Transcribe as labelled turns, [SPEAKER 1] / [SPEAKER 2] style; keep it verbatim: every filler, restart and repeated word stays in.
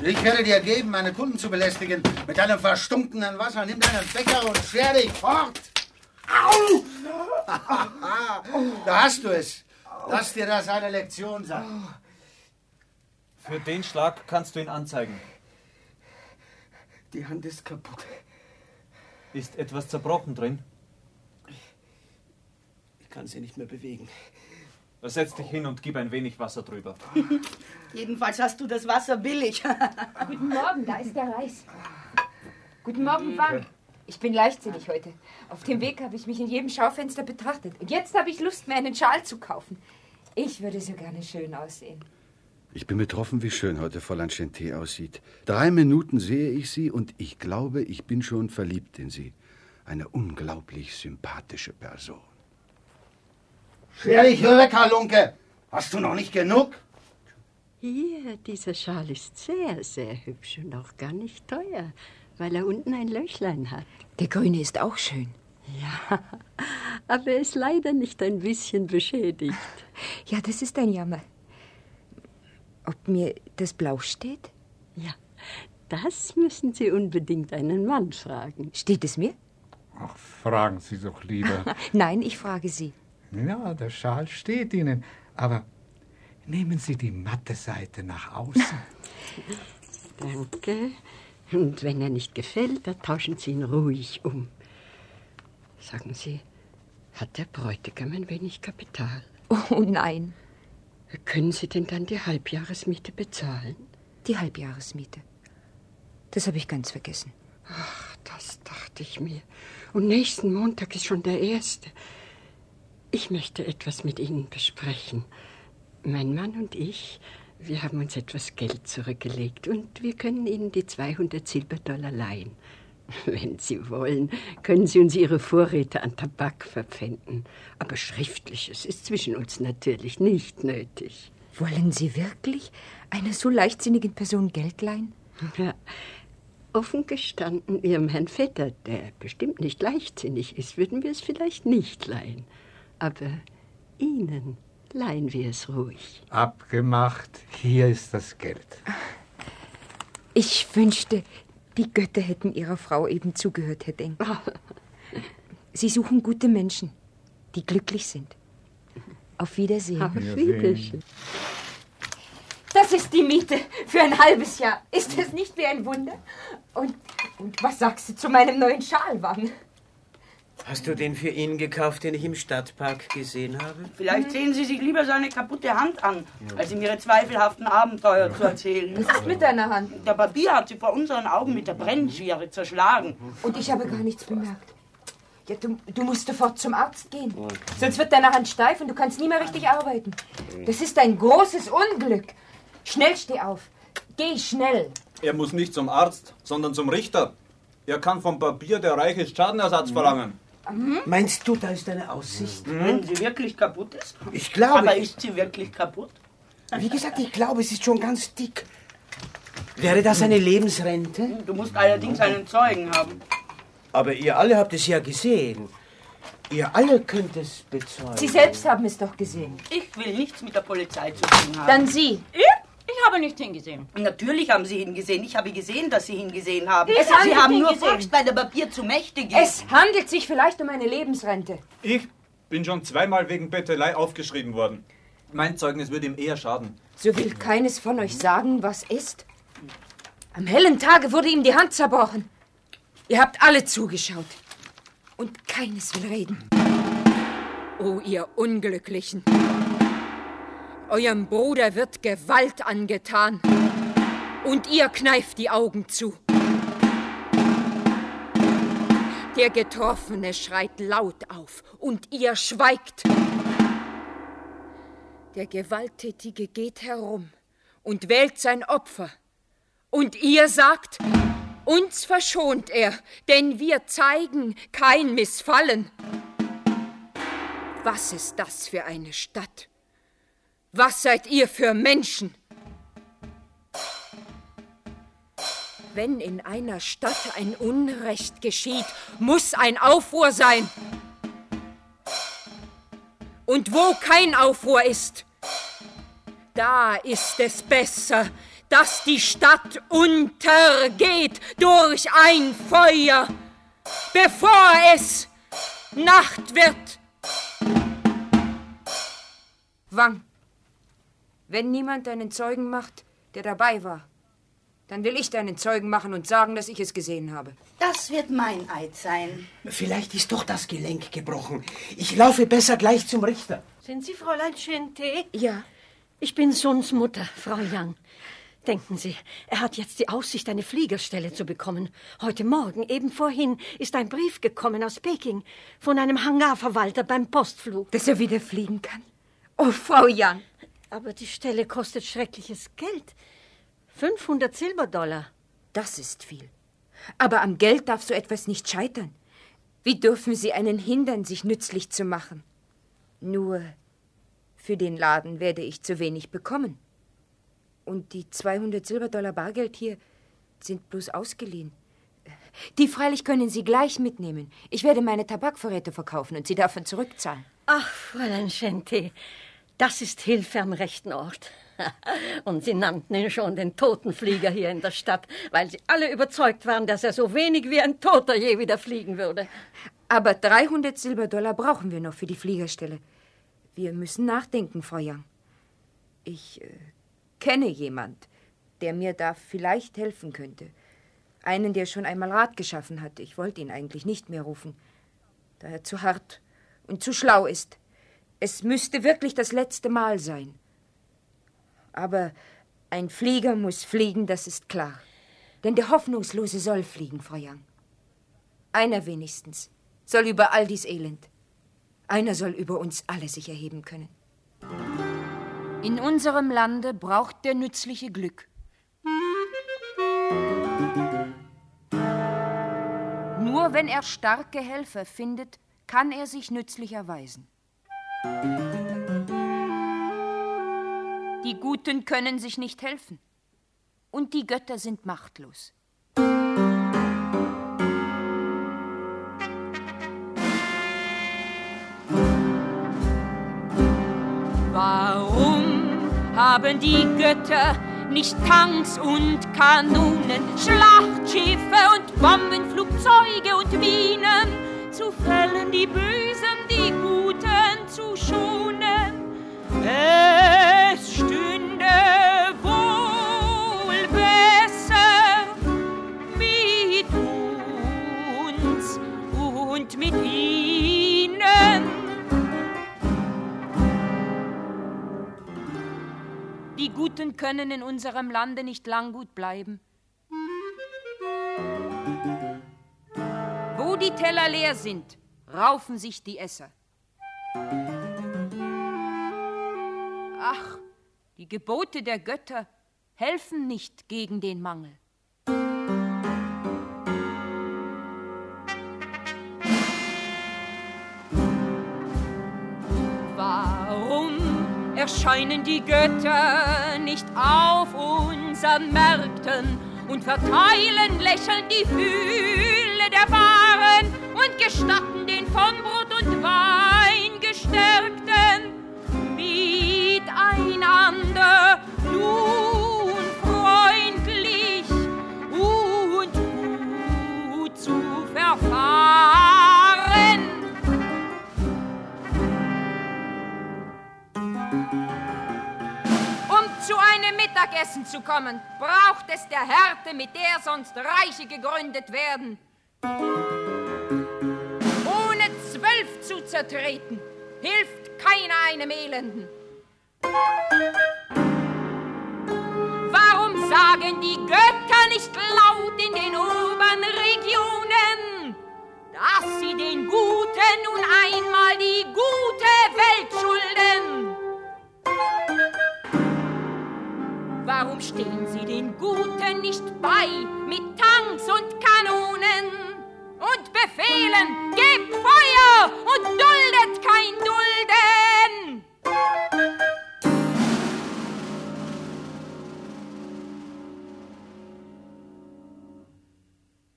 [SPEAKER 1] Ich werde dir geben, meine Kunden zu belästigen. Mit deinem verstunkenen Wasser. Nimm deinen Becher und scher dich fort. Au! Da hast du es. Lass dir das eine Lektion sein.
[SPEAKER 2] Für den Schlag kannst du ihn anzeigen.
[SPEAKER 3] Die Hand ist kaputt.
[SPEAKER 2] Ist etwas zerbrochen drin?
[SPEAKER 3] Ich kann sie nicht mehr bewegen.
[SPEAKER 2] Setz dich hin und gib ein wenig Wasser drüber.
[SPEAKER 4] Jedenfalls hast du das Wasser billig.
[SPEAKER 5] Guten Morgen, da ist der Reis. Guten Morgen, Wang. Ich bin leichtsinnig heute. Auf dem Weg habe ich mich in jedem Schaufenster betrachtet. Und jetzt habe ich Lust, mir einen Schal zu kaufen. Ich würde so gerne schön aussehen.
[SPEAKER 6] Ich bin betroffen, wie schön heute Fräulein Chanté aussieht. Drei Minuten sehe ich sie und ich glaube, ich bin schon verliebt in sie. Eine unglaublich sympathische Person.
[SPEAKER 1] Scher dich weg, Halunke. Hast du noch nicht genug?
[SPEAKER 7] Hier, dieser Schal ist sehr, sehr hübsch und auch gar nicht teuer, weil er unten ein Löchlein hat.
[SPEAKER 5] Der grüne ist auch schön.
[SPEAKER 7] Ja, aber er ist leider nicht ein bisschen beschädigt.
[SPEAKER 5] Ja, das ist ein Jammer. Ob mir das Blau steht?
[SPEAKER 7] Ja, das müssen Sie unbedingt einen Mann fragen.
[SPEAKER 5] Steht es mir?
[SPEAKER 8] Ach, fragen Sie doch lieber.
[SPEAKER 5] Nein, ich frage Sie.
[SPEAKER 8] Ja, der Schal steht Ihnen, aber nehmen Sie die matte Seite nach außen.
[SPEAKER 7] Danke. Und wenn er nicht gefällt, dann tauschen Sie ihn ruhig um. Sagen Sie, hat der Bräutigam ein wenig Kapital?
[SPEAKER 5] Oh nein.
[SPEAKER 7] Können Sie denn dann die Halbjahresmiete bezahlen?
[SPEAKER 5] Die Halbjahresmiete. Das habe ich ganz vergessen.
[SPEAKER 7] Ach, das dachte ich mir. Und nächsten Montag ist schon der erste. Ich möchte etwas mit Ihnen besprechen. Mein Mann und ich, wir haben uns etwas Geld zurückgelegt und wir können Ihnen die zweihundert Silberdollar leihen. Wenn Sie wollen, können Sie uns Ihre Vorräte an Tabak verpfänden. Aber Schriftliches ist zwischen uns natürlich nicht nötig.
[SPEAKER 5] Wollen Sie wirklich einer so leichtsinnigen Person Geld leihen?
[SPEAKER 7] Ja, offen gestanden, Ihrem Herrn Vetter, der bestimmt nicht leichtsinnig ist, würden wir es vielleicht nicht leihen. Aber Ihnen leihen wir es ruhig.
[SPEAKER 8] Abgemacht, hier ist das Geld.
[SPEAKER 5] Ich wünschte, die Götter hätten Ihrer Frau eben zugehört, Herr Denk. Sie suchen gute Menschen, die glücklich sind. Auf Wiedersehen.
[SPEAKER 7] Auf Wiedersehen.
[SPEAKER 5] Das ist die Miete für ein halbes Jahr. Ist das nicht wie ein Wunder? Und, und was sagst du zu meinem neuen Schal, Wang?
[SPEAKER 3] Hast du den für ihn gekauft, den ich im Stadtpark gesehen habe?
[SPEAKER 4] Vielleicht sehen Sie sich lieber seine kaputte Hand an, als ihm Ihre zweifelhaften Abenteuer zu erzählen.
[SPEAKER 5] Was ist mit deiner Hand?
[SPEAKER 4] Der Barbier hat sie vor unseren Augen mit der Brennschere zerschlagen.
[SPEAKER 5] Und ich habe gar nichts bemerkt. Ja, du, du musst sofort zum Arzt gehen. Sonst wird deine Hand steif und du kannst nie mehr richtig arbeiten. Das ist ein großes Unglück. Schnell steh auf. Geh schnell.
[SPEAKER 2] Er muss nicht zum Arzt, sondern zum Richter. Er kann vom Barbier, der reich ist, Schadenersatz verlangen.
[SPEAKER 3] Mhm. Meinst du, da ist eine Aussicht?
[SPEAKER 4] Mhm. Wenn sie wirklich kaputt ist?
[SPEAKER 3] Ich glaube...
[SPEAKER 4] Aber ist sie wirklich kaputt?
[SPEAKER 3] Wie gesagt, ich glaube, es ist schon ganz dick. Wäre das eine Lebensrente?
[SPEAKER 4] Du musst allerdings einen Zeugen haben.
[SPEAKER 3] Aber ihr alle habt es ja gesehen. Ihr alle könnt es bezeugen.
[SPEAKER 5] Sie selbst haben es doch gesehen.
[SPEAKER 4] Ich will nichts mit der Polizei zu tun haben.
[SPEAKER 5] Dann Sie.
[SPEAKER 4] Ich? Ich habe nicht hingesehen. Natürlich haben Sie hingesehen. Ich habe gesehen, dass Sie hingesehen haben.
[SPEAKER 5] Es
[SPEAKER 4] Sie
[SPEAKER 5] handelt
[SPEAKER 4] haben nur
[SPEAKER 5] hingesehen.
[SPEAKER 4] Furcht, weil der Barbier zu mächtig ist.
[SPEAKER 5] Es handelt sich vielleicht um eine Lebensrente.
[SPEAKER 2] Ich bin schon zweimal wegen Bettelei aufgeschrieben worden. Mein Zeugnis würde ihm eher schaden.
[SPEAKER 5] So will keines von euch sagen, was ist. Am hellen Tage wurde ihm die Hand zerbrochen. Ihr habt alle zugeschaut. Und keines will reden. Oh, ihr Unglücklichen. Eurem Bruder wird Gewalt angetan. Und ihr kneift die Augen zu. Der Getroffene schreit laut auf. Und ihr schweigt. Der Gewalttätige geht herum und wählt sein Opfer. Und ihr sagt, uns verschont er, denn wir zeigen kein Missfallen. Was ist das für eine Stadt? Was seid ihr für Menschen? Wenn in einer Stadt ein Unrecht geschieht, muss ein Aufruhr sein. Und wo kein Aufruhr ist, da ist es besser, dass die Stadt untergeht durch ein Feuer, bevor es Nacht wird. Wang, wenn niemand einen Zeugen macht, der dabei war, dann will ich deinen Zeugen machen und sagen, dass ich es gesehen habe.
[SPEAKER 4] Das wird mein Eid sein.
[SPEAKER 3] Vielleicht ist doch das Gelenk gebrochen. Ich laufe besser gleich zum Richter.
[SPEAKER 9] Sind Sie Fräulein Chente?
[SPEAKER 5] Ja.
[SPEAKER 9] Ich bin Suns Mutter, Frau Yang. Denken Sie, er hat jetzt die Aussicht, eine Fliegerstelle zu bekommen. Heute Morgen, eben vorhin, ist ein Brief gekommen aus Peking von einem Hangarverwalter beim Postflug.
[SPEAKER 5] Dass er wieder fliegen kann. Oh, Frau Yang.
[SPEAKER 9] Aber die Stelle kostet schreckliches Geld. fünfhundert Silberdollar.
[SPEAKER 5] Das ist viel. Aber am Geld darf so etwas nicht scheitern. Wie dürfen Sie einen hindern, sich nützlich zu machen? Nur für den Laden werde ich zu wenig bekommen. Und die zweihundert Silberdollar Bargeld hier sind bloß ausgeliehen. Die freilich können Sie gleich mitnehmen. Ich werde meine Tabakvorräte verkaufen und Sie davon zurückzahlen.
[SPEAKER 9] Ach, Fräulein Chente, das ist Hilfe am rechten Ort. Und Sie nannten ihn schon den Totenflieger hier in der Stadt, weil Sie alle überzeugt waren, dass er so wenig wie ein Toter je wieder fliegen würde.
[SPEAKER 5] Aber dreihundert Silberdollar brauchen wir noch für die Fliegerstelle. Wir müssen nachdenken, Frau Yang. Ich äh, kenne jemand, der mir da vielleicht helfen könnte. Einen, der schon einmal Rat geschaffen hat. Ich wollte ihn eigentlich nicht mehr rufen, da er zu hart und zu schlau ist. Es müsste wirklich das letzte Mal sein. Aber ein Flieger muss fliegen, das ist klar. Denn der Hoffnungslose soll fliegen, Frau Yang. Einer wenigstens soll über all dies Elend. Einer soll über uns alle sich erheben können. In unserem Lande braucht der Nützliche Glück. Nur wenn er starke Helfer findet, kann er sich nützlich erweisen. Die Guten können sich nicht helfen. Und die Götter sind machtlos. Warum haben die Götter nicht Tanks und Kanonen, Schlachtschiffe und Bombenflugzeuge und Minen, zu fällen die Bösen, die Guten zu schonen? Es stünde wohl besser mit uns und mit ihnen. Die Guten können in unserem Lande nicht lang gut bleiben. Wo die Teller leer sind, raufen sich die Esser. Ach, die Gebote der Götter helfen nicht gegen den Mangel. Warum erscheinen die Götter nicht auf unseren Märkten und verteilen lächelnd die Fülle der Waren und gestatten den von Brot und Wein Gestärkten miteinander nun freundlich und gut zu verfahren. Um zu einem Mittagessen zu kommen, braucht es der Härte, mit der sonst Reiche gegründet werden. Ohne zwölf zu zertreten, hilft keiner einem Elenden. Warum sagen die Götter nicht laut in den oberen Regionen, dass sie den Guten nun einmal die gute Welt schulden? Warum stehen sie den Guten nicht bei mit Tanks und Kanonen und befehlen,